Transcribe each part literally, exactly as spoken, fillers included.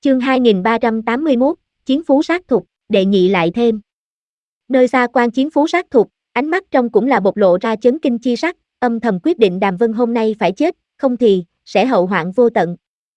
Chương hai nghìn ba trăm tám mươi mốt, Chiến phú sát thục, đệ nhị lại thêm. Nơi xa quan chiến phú sát thục, ánh mắt trong cũng là bộc lộ ra chấn kinh chi sắc, âm thầm quyết định Đàm Vân hôm nay phải chết, không thì, sẽ hậu hoạn vô tận.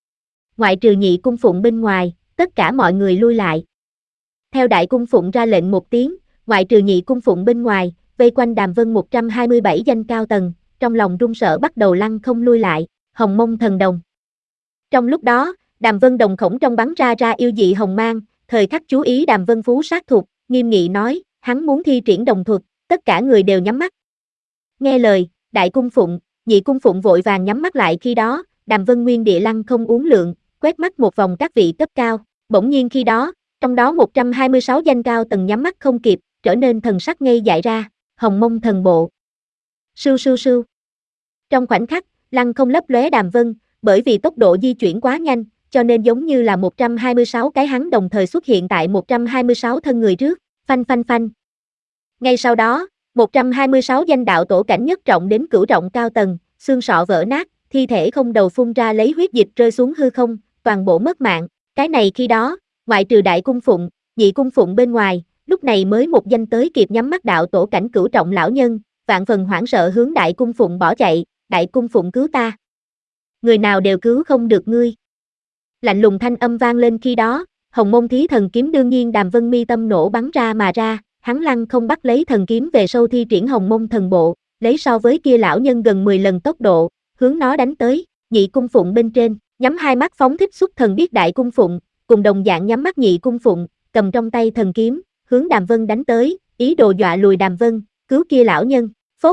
Ngoại trừ Nhị Cung Phụng bên ngoài, tất cả mọi người lui lại. Theo Đại Cung Phụng ra lệnh một tiếng, ngoại trừ Nhị Cung Phụng bên ngoài, vây quanh Đàm Vân một trăm hai mươi bảy danh cao tầng, trong lòng run sợ bắt đầu lăn không lui lại, Hồng Mông Thần Đồng. Trong lúc đó, Đàm Vân đồng khổng trong bắn ra ra yêu dị hồng mang, thời khắc chú ý Đàm Vân phú sát thục, nghiêm nghị nói, hắn muốn thi triển đồng thuật, tất cả người đều nhắm mắt. Nghe lời, Đại Cung Phụng, Nhị Cung Phụng vội vàng nhắm mắt lại khi đó, Đàm Vân nguyên địa lăng không uốn lượn, quét mắt một vòng các vị cấp cao, bỗng nhiên khi đó, trong đó một trăm hai mươi sáu danh cao tầng nhắm mắt không kịp, trở nên thần sắc ngây dại ra, Hồng Mông Thần Bộ. Sưu sưu sưu. Trong khoảnh khắc, lăng không lấp lóe Đàm Vân, bởi vì tốc độ di chuyển quá nhanh, cho nên giống như là một trăm hai mươi sáu cái hắn đồng thời xuất hiện tại một trăm hai mươi sáu thân người trước, phanh phanh phanh. Ngay sau đó, một trăm hai mươi sáu danh đạo tổ cảnh nhất trọng đến cửu trọng cao tầng, xương sọ vỡ nát, thi thể không đầu phun ra lấy huyết dịch rơi xuống hư không, toàn bộ mất mạng. Cái này khi đó, ngoại trừ Đại Cung Phụng, Nhị Cung Phụng bên ngoài, lúc này mới một danh tới kịp nhắm mắt đạo tổ cảnh cửu trọng lão nhân, vạn phần hoảng sợ hướng Đại Cung Phụng bỏ chạy, Đại Cung Phụng cứu ta. Người nào đều cứu không được ngươi. Lạnh lùng thanh âm vang lên khi đó, Hồng Mông Thí Thần Kiếm đương nhiên Đàm Vân mi tâm nổ bắn ra mà ra, hắn lăng không bắt lấy thần kiếm về sâu thi triển Hồng Mông Thần Bộ, lấy so với kia lão nhân gần mười lần tốc độ, hướng nó đánh tới, Nhị Cung Phụng bên trên, nhắm hai mắt phóng thích xuất thần biết Đại Cung Phụng, cùng đồng dạng nhắm mắt Nhị Cung Phụng, cầm trong tay thần kiếm, hướng Đàm Vân đánh tới, ý đồ dọa lùi Đàm Vân, cứu kia lão nhân, phốt.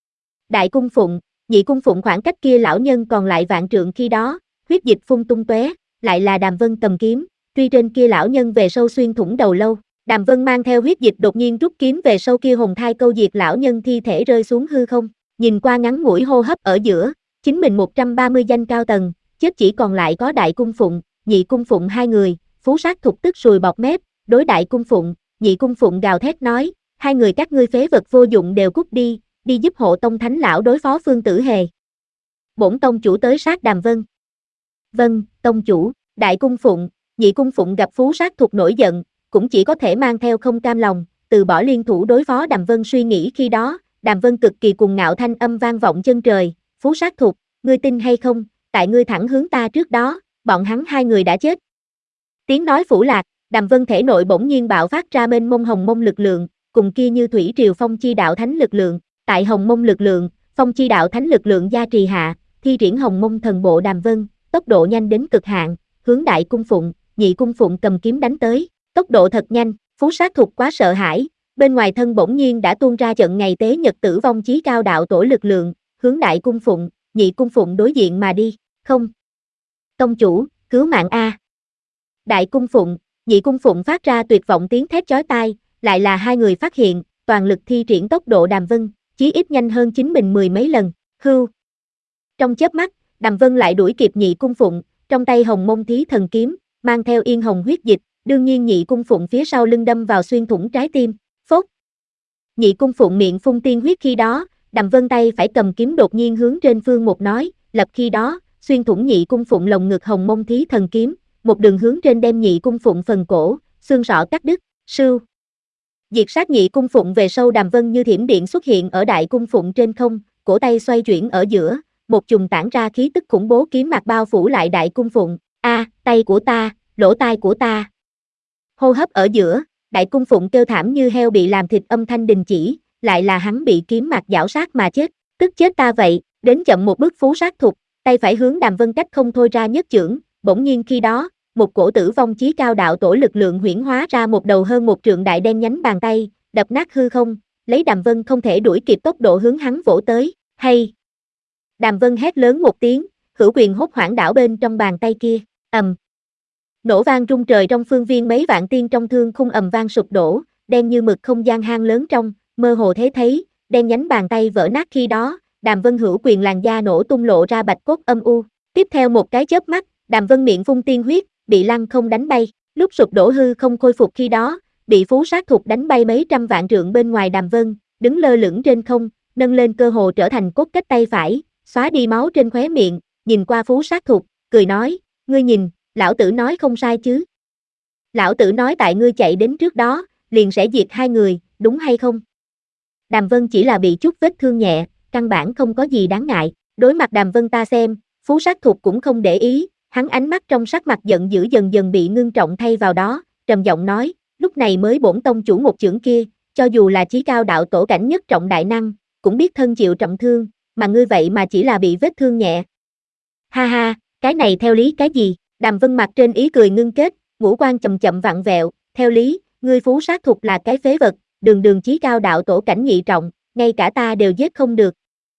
Đại Cung Phụng, Nhị Cung Phụng khoảng cách kia lão nhân còn lại vạn trượng khi đó, huyết dịch phun tung tóe, lại là Đàm Vân cầm kiếm, truy trên kia lão nhân về sâu xuyên thủng đầu lâu. Đàm Vân mang theo huyết dịch đột nhiên rút kiếm về sâu kia hồn thai câu diệt lão nhân thi thể rơi xuống hư không, nhìn qua ngắn ngủi hô hấp ở giữa, chính mình một trăm ba mươi danh cao tầng, chết chỉ còn lại có Đại Cung Phụng, Nhị Cung Phụng hai người, phú sát thục tức sùi bọt mép, đối Đại Cung Phụng, Nhị Cung Phụng gào thét nói, hai người các ngươi phế vật vô dụng đều cút đi, đi giúp hộ tông thánh lão đối phó Phương Tử Hề. Bổn tông chủ tới sát Đàm Vân. Vâng, tông chủ. Đại Cung Phụng, Nhị Cung Phụng gặp phú sát thục nổi giận, cũng chỉ có thể mang theo không cam lòng, từ bỏ liên thủ đối phó Đàm Vân. Suy nghĩ khi đó, Đàm Vân cực kỳ cuồng ngạo thanh âm vang vọng chân trời, phú sát thục, ngươi tin hay không, tại ngươi thẳng hướng ta trước đó, bọn hắn hai người đã chết. Tiếng nói phủ lạc, Đàm Vân thể nội bỗng nhiên bạo phát ra mênh mông hồng mông lực lượng, cùng kia như thủy triều phong chi đạo thánh lực lượng, tại hồng mông lực lượng, phong chi đạo thánh lực lượng gia trì hạ, thi triển Hồng Mông Thần Bộ Đàm Vân, tốc độ nhanh đến cực hạn, hướng Đại Cung Phụng, Nhị Cung Phụng cầm kiếm đánh tới, tốc độ thật nhanh, phú sát thục quá sợ hãi, bên ngoài thân bỗng nhiên đã tuôn ra trận ngày tế nhật tử vong chí cao đạo tổ lực lượng, hướng Đại Cung Phụng, Nhị Cung Phụng đối diện mà đi, không. Tông chủ, cứu mạng a. Đại Cung Phụng, Nhị Cung Phụng phát ra tuyệt vọng tiếng thét chói tai, lại là hai người phát hiện, toàn lực thi triển tốc độ Đàm Vân, chí ít nhanh hơn chính mình mười mấy lần, hưu. Trong chớp mắt, Đàm Vân lại đuổi kịp Nhị Cung Phụng, trong tay Hồng Mông Thí Thần Kiếm, mang theo yên hồng huyết dịch, đương nhiên Nhị Cung Phụng phía sau lưng đâm vào xuyên thủng trái tim, phốt. Nhị Cung Phụng miệng phun tiên huyết khi đó, Đàm Vân tay phải cầm kiếm đột nhiên hướng trên phương một nói, lập khi đó, xuyên thủng Nhị Cung Phụng lồng ngực Hồng Mông Thí Thần Kiếm, một đường hướng trên đem Nhị Cung Phụng phần cổ, xương sọ cắt đứt, sưu. Diệt sát Nhị Cung Phụng về sâu Đàm Vân như thiểm điện xuất hiện ở Đại Cung Phụng trên không, cổ tay xoay chuyển ở giữa, một chùm tản ra khí tức khủng bố kiếm mạc bao phủ lại Đại Cung Phụng, a, à, tay của ta, lỗ tai của ta. Hô hấp ở giữa, Đại Cung Phụng kêu thảm như heo bị làm thịt âm thanh đình chỉ, lại là hắn bị kiếm mạc giảo sát mà chết, tức chết ta vậy, đến chậm một bước phú sát thục, tay phải hướng Đàm Vân cách không thôi ra nhất chưởng, bỗng nhiên khi đó, một cổ tử vong chí cao đạo tổ lực lượng huyễn hóa ra một đầu hơn một trượng đại đen nhánh bàn tay, đập nát hư không, lấy Đàm Vân không thể đuổi kịp tốc độ hướng hắn vỗ tới, hay. Đàm Vân hét lớn một tiếng, hữu quyền hốt hoảng đảo bên trong bàn tay kia, ầm. Nổ vang rung trời trong phương viên mấy vạn tiên trong thương khung ầm vang sụp đổ, đen như mực không gian hang lớn trong, mơ hồ thế thấy, đen nhánh bàn tay vỡ nát khi đó, Đàm Vân hữu quyền làn da nổ tung lộ ra bạch cốt âm u, tiếp theo một cái chớp mắt, Đàm Vân miệng phun tiên huyết, bị lăng không đánh bay, lúc sụp đổ hư không khôi phục khi đó, bị phú sát thục đánh bay mấy trăm vạn trượng bên ngoài Đàm Vân, đứng lơ lửng trên không, nâng lên cơ hồ trở thành cốt cách tay phải, xóa đi máu trên khóe miệng, nhìn qua phú sát thục, cười nói, ngươi nhìn, Lão tử nói không sai chứ. Lão tử nói tại ngươi chạy đến trước đó, liền sẽ diệt hai người, đúng hay không? Đàm Vân chỉ là bị chút vết thương nhẹ, căn bản không có gì đáng ngại. Đối mặt Đàm Vân ta xem, Phú Sát Thục cũng không để ý, hắn ánh mắt trong sắc mặt giận dữ dần dần bị ngưng trọng thay vào đó, trầm giọng nói, lúc này mới bổn tông chủ một chưởng kia, cho dù là chí cao đạo tổ cảnh nhất trọng đại năng, cũng biết thân chịu trọng thương, mà ngươi vậy mà chỉ là bị vết thương nhẹ. Ha ha, cái này theo lý cái gì? Đàm Vân mặt trên ý cười ngưng kết, ngũ quan chậm chậm vặn vẹo, theo lý, ngươi Phú Sát Thục là cái phế vật, đường đường chí cao đạo tổ cảnh nhị trọng, ngay cả ta đều giết không được.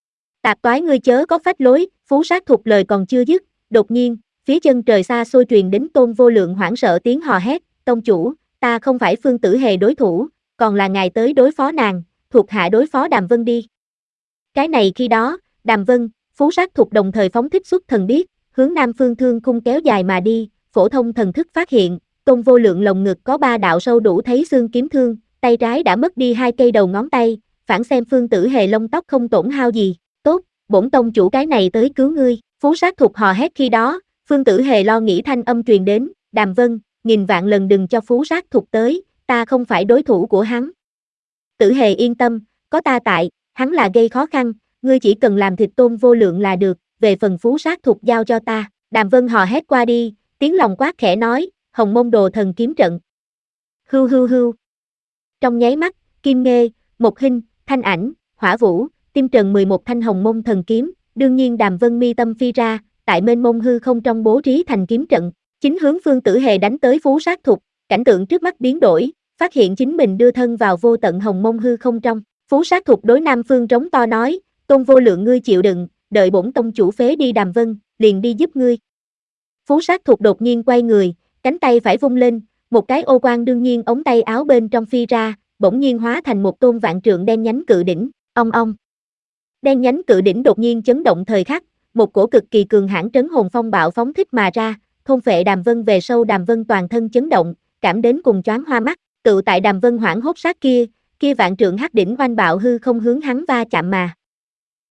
Tạp toái ngươi chớ có phách lối, Phú Sát Thục lời còn chưa dứt, đột nhiên, phía chân trời xa xôi truyền đến Tôn Vô Lượng hoảng sợ tiếng hò hét, tông chủ, ta không phải Phương Tử Hề đối thủ, còn là ngài tới đối phó nàng, thuộc hạ đối phó Đàm Vân đi. Cái này khi đó, Đàm Vân, Phú Sát Thục đồng thời phóng thích xuất thần biết, hướng Nam Phương Thương Khung kéo dài mà đi, phổ thông thần thức phát hiện, Tôn Vô Lượng lồng ngực có ba đạo sâu đủ thấy xương kiếm thương, tay trái đã mất đi hai cây đầu ngón tay, phản xem Phương Tử Hề lông tóc không tổn hao gì, tốt, bổn tông chủ cái này tới cứu ngươi, Phú Sát Thục hò hét khi đó, Phương Tử Hề lo nghĩ thanh âm truyền đến, Đàm Vân, nghìn vạn lần đừng cho Phú Sát Thục tới, ta không phải đối thủ của hắn. Tử Hề yên tâm, có ta tại, hắn là gây khó khăn, ngươi chỉ cần làm thịt Tôn Vô Lượng là được, về phần Phú Sát Thục giao cho ta, Đàm Vân hò hét qua đi, tiếng lòng quát khẽ nói, Hồng Mông Đồ Thần Kiếm Trận. Hưu hưu hưu. Trong nháy mắt, Kim Nghê, Mộc Hinh, Thanh Ảnh, Hỏa Vũ, Tim Trần mười một thanh Hồng Mông Thần Kiếm, đương nhiên Đàm Vân mi tâm phi ra, tại mênh mông hư không trong bố trí thành kiếm trận, chính hướng Phương Tử Hề đánh tới Phú Sát Thục, cảnh tượng trước mắt biến đổi, phát hiện chính mình đưa thân vào vô tận Hồng Mông hư không trong, Phú Sát Thục đối Nam Phương trống to nói, Tôn Vô Lượng ngươi chịu đựng, đợi bổn tông chủ phế đi Đàm Vân, liền đi giúp ngươi. Phú Sát Thục đột nhiên quay người, cánh tay phải vung lên, một cái ô quang đương nhiên ống tay áo bên trong phi ra, bỗng nhiên hóa thành một tôn vạn trượng đen nhánh cự đỉnh, ong ong. Đen nhánh cự đỉnh đột nhiên chấn động thời khắc, một cổ cực kỳ cường hãn trấn hồn phong bạo phóng thích mà ra, thôn phệ Đàm Vân về sau Đàm Vân toàn thân chấn động, cảm đến cùng choáng hoa mắt, tự tại Đàm Vân hoảng hốt sát kia, kia vạn trượng hắc đỉnh oanh bạo hư không hướng hắn va chạm mà.